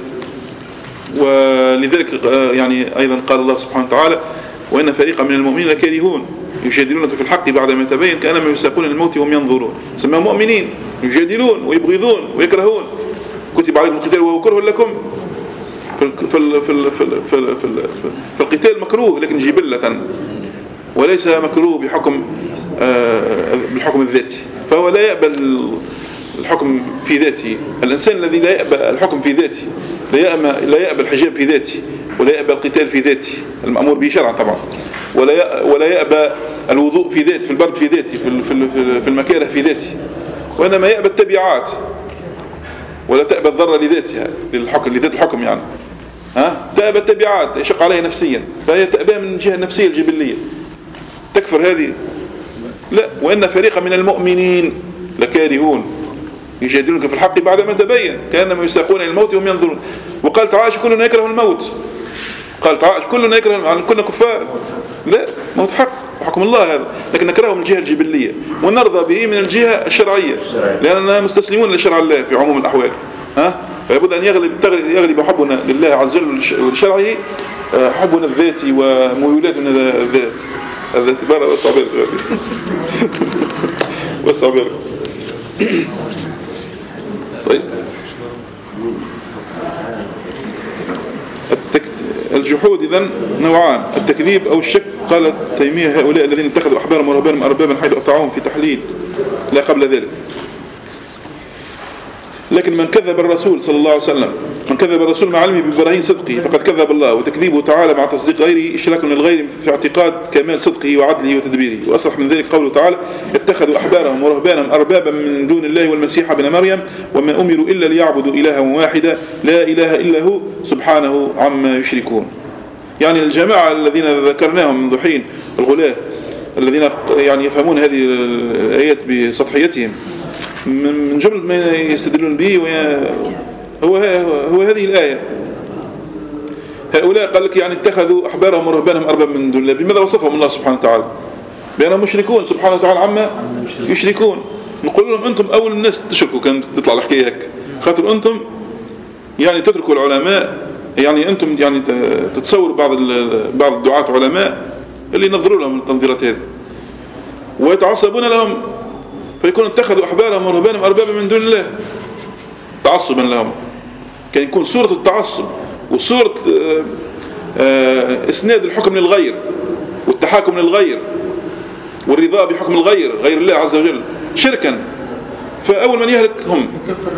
ولذلك يعني أيضا قال الله سبحانه وتعالى وإن فريقا من المؤمنين لكارهون يجادلونك في الحق بعدما تبين كأنما يساقون للموت وهم ينظرون. سماه مؤمنين يجادلون ويبغضون ويكرهون. كتب عليكم القتال وهو كره لكم، في في في في في القتال مكروه لكن جبلة، وليس مكروه بحكم بالحكم الذاتي، فهو لا يقبل الحكم في ذاته. الإنسان الذي لا يقبل الحكم في ذاته لا يقبل الحجاب في ذاته، ولا يقبل القتال في ذاته المأمور به شرعا طبعا، ولا ولا يقبل الوضوء في ذاته، في البرد في ذاته، في في المكاره في ذاته، وإنما يقبل التبعات ولا تقبل الضرر لذاتها للحكم لذات الحكم يعني ها تقبل التبعات يشق عليها نفسيا، فهي تأبى من الجهة النفسية الجبلية. تكفر هذه؟ لا. وإن فريقا من المؤمنين لكارهون يجادلونك في الحق بعدما تبين كأنما يساقون إلى الموت وهم ينظرون. وقال تعالى كلنا يكره الموت، قال تعالى كلنا يكره، كلنا كفار؟ لا، موت حق وحكم الله هذا، لكن نكرهه من الجهة الجبلية ونرضى به من الجهة الشرعية، لأننا مستسلمون لشرع الله في عموم الأحوال. ها فلابد أن يغلب يغلب حبنا لله عز وجل ولشرعه حبنا الذاتي وميولاتنا الذات الذات بارا والصعبير والصعبير. طيب التك... الجحود إذن نوعان، التكذيب أو الشك. قال تيمية هؤلاء الذين اتخذوا أحبارهم ورهبانهم أربابا حيث أطاعوهم في تحليل لا قبل ذلك. لكن من كذب الرسول صلى الله عليه وسلم من كذب الرسول مع علمه ببراهين صدقه فقد كذب الله، وتكذيبه تعالى مع تصديق غيره إشراك للغير في اعتقاد كمال صدقه وعدله وتدبيره. وأصرح من ذلك قوله تعالى اتخذوا أحبارهم ورهبانهم أربابا من دون الله والمسيح ابن مريم وما أمروا إلا ليعبدوا إلها واحدا لا إله إلا هو سبحانه عما يشركون. يعني الجماعة الذين ذكرناهم من ضحين الغلاة الذين يعني يفهمون هذه الآيات بسطحيتهم من جملة ما يستدلون به هو هو هذه الآية. هؤلاء قال لك يعني اتخذوا أحبارهم ورهبانهم أربابا من دون الله. بماذا وصفهم الله سبحانه وتعالى؟ بأنهم مشركون سبحانه وتعالى عما يشركون. نقول لهم أنتم أول الناس تشركوا، كانت تطلع الحكاية هيك، خاطر أنتم يعني تتركوا العلماء، يعني أنتم يعني تتصوروا بعض بعض الدعاة علماء اللي ينظروا لهم التنظيرات هذه ويتعصبون لهم، فيكون اتخذوا أحبارهم ورهبانهم أربابا من دون الله تعصبا لهم. كان يكون صورة التعصب وصورة اسناد الحكم للغير والتحاكم للغير والرضا بحكم الغير غير الله عز وجل شركا، فأول من يهلك هم.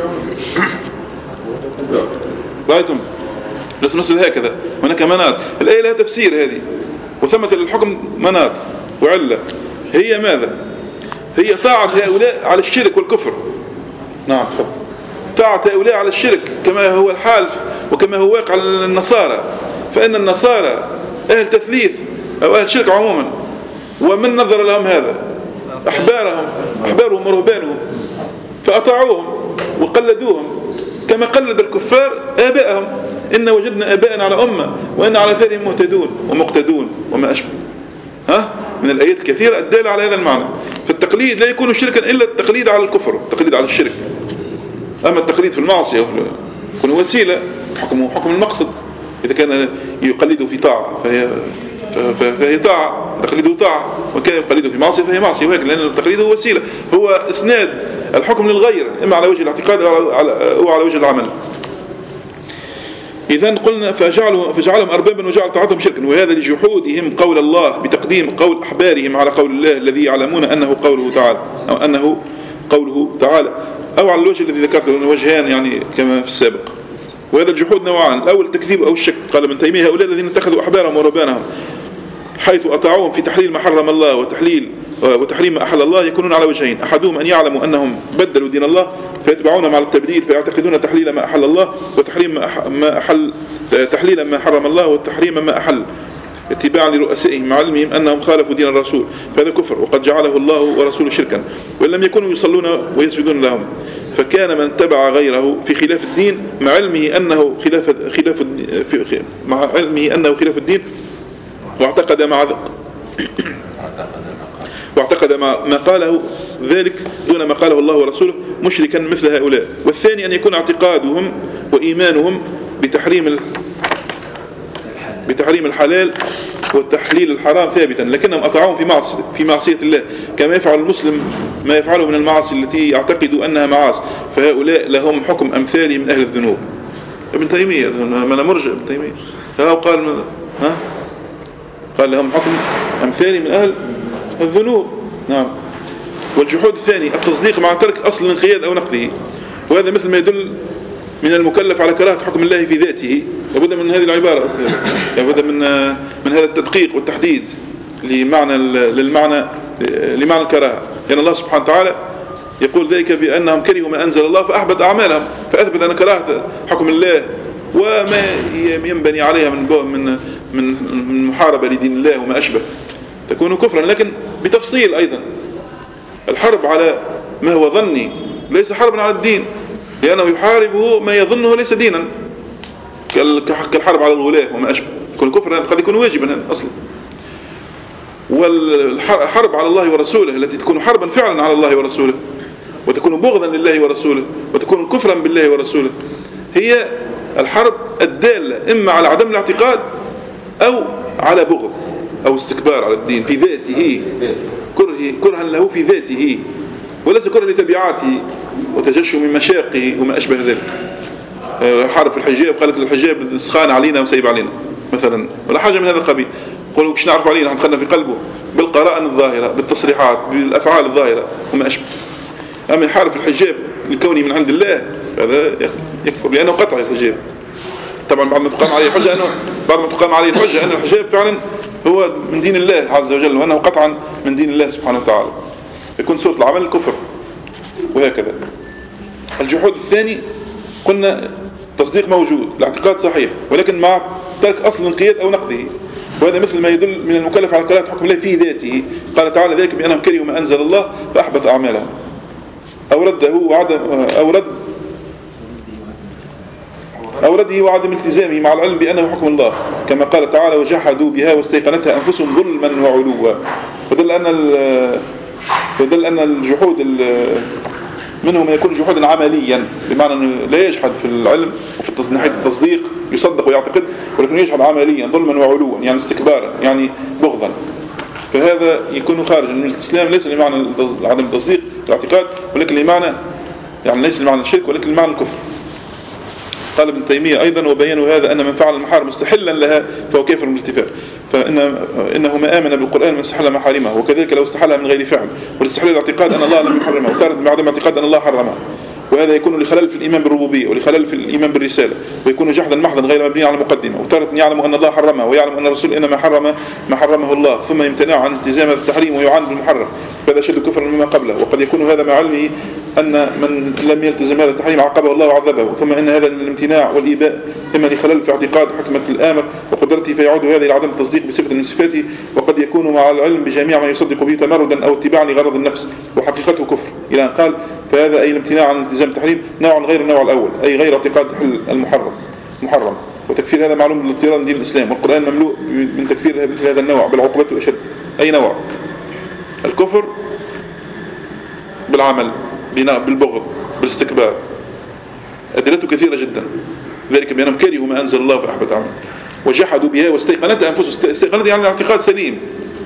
رأيتم؟ بس مثل هكذا هناك منات. الآية لها تفسير هذه، وثمة الحكم منات وعلة. هي ماذا؟ هي طاعة هؤلاء على الشرك والكفر. نعم تفضل. طاعة هؤلاء على الشرك كما هو الحال وكما هو واقع النصارى، فإن النصارى أهل تثليث أو أهل شرك عموما، ومن نظر لهم هذا أحبارهم أحبارهم ورهبانهم فأطاعوهم وقلدوهم كما قلد الكفار آبائهم. إن وجدنا آباءنا على أمة وإن على ثانهم مهتدون ومقتدون وما أشبه، ها من الآيات الكثيرة الدالة على هذا المعنى. فالتقليد لا يكون شركا إلا التقليد على الكفر، التقليد على الشرك. أما التقليد في المعصية يكون وسيلة، حكمه حكم المقصد. إذا كان يقلده في طاعة فهي فهي طاعة، تقليده طاعة، وكان يقلده في معصية فهي معصية، وهكذا. لأن التقليد هو وسيلة، هو إسناد الحكم للغير إما على وجه الاعتقاد أو على وجه العمل. إذن قلنا فجعلهم, فجعلهم أربابا وجعل طاعتهم شركا، وهذا لجحودهم قول الله بتقديم قول أحبارهم على قول الله الذي يعلمون أنه قوله تعالى أو أنه قوله تعالى، أو على الوجه الذي ذكرته، وجهان يعني كما في السابق. وهذا الجحود نوعان، الأول التكذيب أو الشك. قال ابن تيمية هؤلاء الذين اتخذوا أحبارهم ورهبانهم حيث أطاعوهم في تحليل ما حرم الله وتحليل وتحريم ما أحل الله يكونون على وجهين: أحدهم أن يعلموا أنهم بدلوا دين الله فيتبعونهم على التبديل فيعتقدون تحليل ما أحل الله وتحريم ما أحل تحليل ما حرم الله وتحريم ما أحل اتباعا لرؤسائهم مع علمهم أنهم خالفوا دين الرسول، فهذا كفر وقد جعله الله ورسوله شركا، وإن لم يكونوا يصلون ويسجدون لهم. فكان من تبع غيره في خلاف الدين مع علمه أنه خلاف خلاف مع علمه أنه خلاف الدين واعتقد مع واعتقد ما قاله ذلك دون ما قاله الله ورسوله مشركا مثل هؤلاء. والثاني أن يكون اعتقادهم وإيمانهم بتحريم بتحريم الحلال والتحليل الحرام ثابتا، لكنهم أطاعوهم في معصية في معصية الله كما يفعل المسلم ما يفعله من المعاصي التي يعتقد أنها معاصي، فهؤلاء لهم حكم أمثالهم من أهل الذنوب. ابن تيمية من مرجع ابن تيمية ها قال ها قال لهم حكم أمثالهم من أهل الذنوب. نعم. والجحود الثاني التصديق مع ترك أصل الانقياد أو نقضه، وهذا مثل ما يدل من المكلف على كراهة حكم الله في ذاته. لابد من هذه العبارة، لابد من من هذا التدقيق والتحديد لمعنى للمعنى لمعنى الكراهة، لأن الله سبحانه وتعالى يقول ذلك بأنهم كرهوا ما أنزل الله فأحبط أعمالهم، فأثبت أن كراهة حكم الله وما ينبني عليها من من من محاربة لدين الله وما أشبه تكون كفرا، لكن بتفصيل أيضا. الحرب على ما هو ظني ليس حربا على الدين، لأنه يحاربه ما يظنه ليس دينا، كالحرب على الغلاة وما أشبه، يكون كفر قد يكون واجبا أصلا. والحرب على الله ورسوله التي تكون حربا فعلا على الله ورسوله وتكون بغضا لله ورسوله وتكون كفرا بالله ورسوله، هي الحرب الدالة إما على عدم الاعتقاد أو على بغض أو استكبار على الدين في ذاته، كرها له في ذاته وليس كرها لتبعاته وتجشم من مشاقه وما أشبه ذلك. حارب في الحجاب قالت للحجاب سخان علينا وسيب علينا مثلا، ولا حاجة من هذا القبيل. قولوا كش نعرف علينا، دخلنا في قلبه بالقرائن الظاهرة بالتصريحات بالأفعال الظاهرة وما أشبه. أما يحارب في الحجاب لكونه من عند الله هذا يكفر، لأنه قطع الحجاب. طبعا بعد ما تقام عليه الحجة أنه بعد ما تقام عليه الحجة أن الحجاب فعلا هو من دين الله عز وجل، وأنه قطعا من دين الله سبحانه وتعالى، يكون صورة العمل الكفر. وهكذا الجحود الثاني قلنا تصديق موجود، الاعتقاد صحيح، ولكن مع ترك أصل الانقياد أو نقضه، وهذا مثل ما يدل من المكلف على كراهة حكم الله في ذاته. قال تعالى ذلك بأنهم كرهوا ما أنزل الله فأحبط أعمالهم، أو رده وعدم أو رد أو رده وعدم التزامه مع العلم بأنه حكم الله، كما قال تعالى وجحدوا بها واستيقنتها أنفسهم ظلما وعلوا. فدل أن فدل أن الجحود منه ما يكون جحودا عمليا، بمعنى أنه لا يجحد في العلم وفي ناحية التصديق يصدق ويعتقد، ولكن يجحد عمليا ظلما وعلوا، يعني استكبارا يعني بغضا، فهذا يكون خارج من الإسلام، ليس لمعنى عدم التصديق الاعتقاد، ولكن لمعنى يعني ليس لمعنى الشرك ولكن لمعنى الكفر. قال ابن تيمية أيضا وبينوا هذا أن من فعل المحارم مستحلا لها فهو كافر بالاتفاق، فإن إنه ما آمن بالقرآن من استحل محارمه، وكذلك لو استحلها من غير فعل. والاستحلال الاعتقاد أن الله لم يحرمه، وتارد بعدم اعتقاد أن الله حرمه. وهذا يكون لخلل في الإيمان بالربوبية ولخلل في الإيمان بالرسالة، ويكون جحدا محضا غير مبني على مقدمة. وتارة يعلم أن الله حرمه ويعلم أن الرسول إنما حرم ما حرمه الله ثم يمتنع عن التزام هذا التحريم ويعاند بالمحرم، فهذا شد كفرا مما قبله. وقد يكون هذا مع علمه أن من لم يلتزم هذا التحريم عاقبه الله وعذبه، ثم إن هذا الامتناع والإيباء إما لخلل في اعتقاد حكمة الآمر وقدرته فيعود هذا إلى عدم التصديق بصفة من صفاته، وقد يكون مع العلم بجميع ما يصدق به تمردا أو اتباعا لغرض النفس وحقيقته كفر، إلى أن قال فهذا أي الامتناع عن التزام التحريم نوع غير النوع الأول، أي غير اعتقاد المحرم محرم. وتكفير هذا معلوم بالاضطرار من دين الإسلام، والقرآن مملوء من تكفير مثل هذا النوع بالعقوبة أشد. أي نوع؟ الكفر بالعمل، بالبغض، بالاستكبار، أدلته كثيرة جدا، ذلك بأنهم كرهوا ما أنزل الله فأحبط أعمالهم وجحدوا بها واستيقنتها أنفسهم، استيقنتها يعني الاعتقاد سليم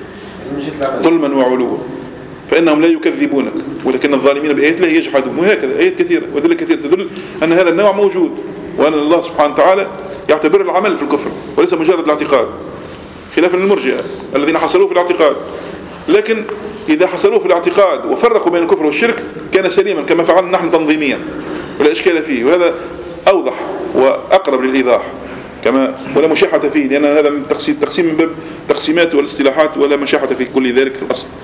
ظلما وعلوا، فإنهم لا يكذبونك ولكن الظالمين بآيات الله يجحدون. وهكذا آيات كثيرة وأدلة كثيرة تدل أن هذا النوع موجود، وأن الله سبحانه وتعالى يعتبر العمل في الكفر وليس مجرد الاعتقاد، خلافا للمرجئة الذين حصلوه في الاعتقاد. لكن إذا حصلوه في الاعتقاد وفرقوا بين الكفر والشرك كان سليما كما فعلنا نحن تنظيميا ولا إشكال فيه، وهذا أوضح وأقرب للإيضاح كما ولا مشاحة فيه، لأن هذا من تقسيم تقسيم من باب تقسيمات والاصطلاحات ولا مشاحة في كل ذلك في الأصل.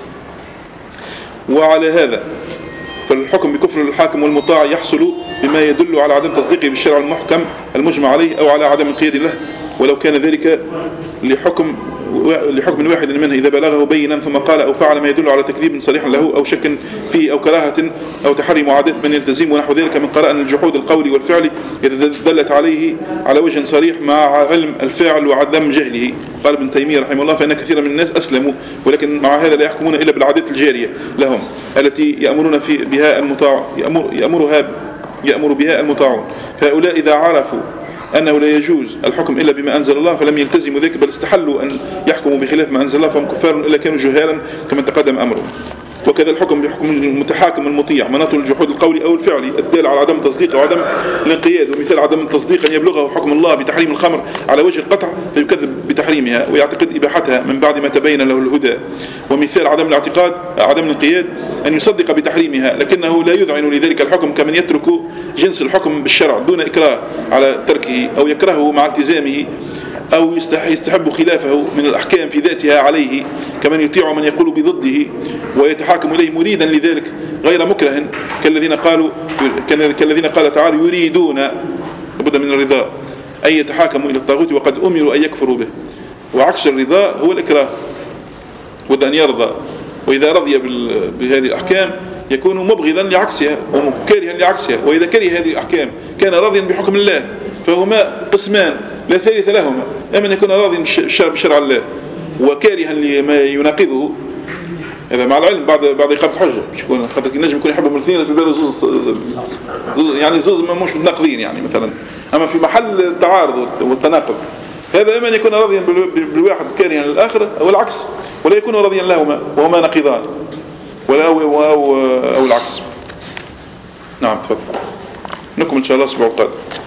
وعلى هذا فالحكم بكفر الحاكم والمطاع يحصل بما يدل على عدم تصديقه بالشرع المحكم المجمع عليه أو على عدم القياد له، ولو كان ذلك لحكم لحكم واحد منه إذا بلغه بينا ثم قال أو فعل ما يدل على تكذيب صريح له أو شك فيه أو كراهة أو تحري معاداة من يلتزم ونحو ذلك من قرائن الجحود القولي والفعل إذا دلت عليه على وجه صريح مع علم الفاعل وعدم جهله. قال ابن تيمية رحمه الله فإن كثيرا من الناس أسلموا ولكن مع هذا لا يحكمون إلا بالعادات الجارية لهم التي يأمرون في بها المطاع يأمر يأمرها يأمر بها المطاعون، فهؤلاء إذا عرفوا أنه لا يجوز الحكم إلا بما أنزل الله فلم يلتزموا ذلك بل استحلوا أن يحكموا بخلاف ما أنزل الله فهم كفار إلا كانوا جهالا كما تقدم أمره. وكذا الحكم بحكم المتحاكم المطيع مناط الجحود القولي أو الفعلي الدال على عدم التصديق أو عدم الانقياد، ومثال عدم التصديق أن يبلغه حكم الله بتحريم الخمر على وجه القطع فيكذب بتحريمها ويعتقد إباحتها من بعد ما تبين له الهدى. ومثال عدم الاعتقاد عدم الانقياد أن يصدق بتحريمها لكنه لا يذعن لذلك الحكم كمن يترك جنس الحكم بالشرع دون إكراه على تركه أو يكرهه مع التزامه أو يستحب خلافه من الأحكام في ذاتها عليه كمن يطيع من يقول بضده ويتحاكم إليه مريدا لذلك غير مكره كالذين قالوا كالذين قال تعالى يريدون لابد من الرضا أن يتحاكموا إلى الطاغوت وقد أمروا أن يكفروا به. وعكس الرضا هو الإكراه ود أن يرضى، وإذا رضي بهذه الأحكام يكون مبغضا لعكسها وكارها لعكسها، وإذا كره هذه الأحكام كان راضيا بحكم الله. فهما قسمان لا ثالث لهما، اما ان يكون راضيا بشرع الله وكارها لما يناقضه هذا مع العلم بعد بعد اقامه الحجه مش يكون خاطر النجم يكون يحبهم الاثنين في باله زوز يعني زوز مش متناقضين يعني مثلا، اما في محل التعارض والتناقض هذا اما ان يكون راضيا بالواحد كارها للاخر او العكس، ولا يكون راضيا لهما وهما نقيضان ولا أو, أو, أو, أو العكس. نعم تفضل نكمل إن شاء الله الأسبوع القادم.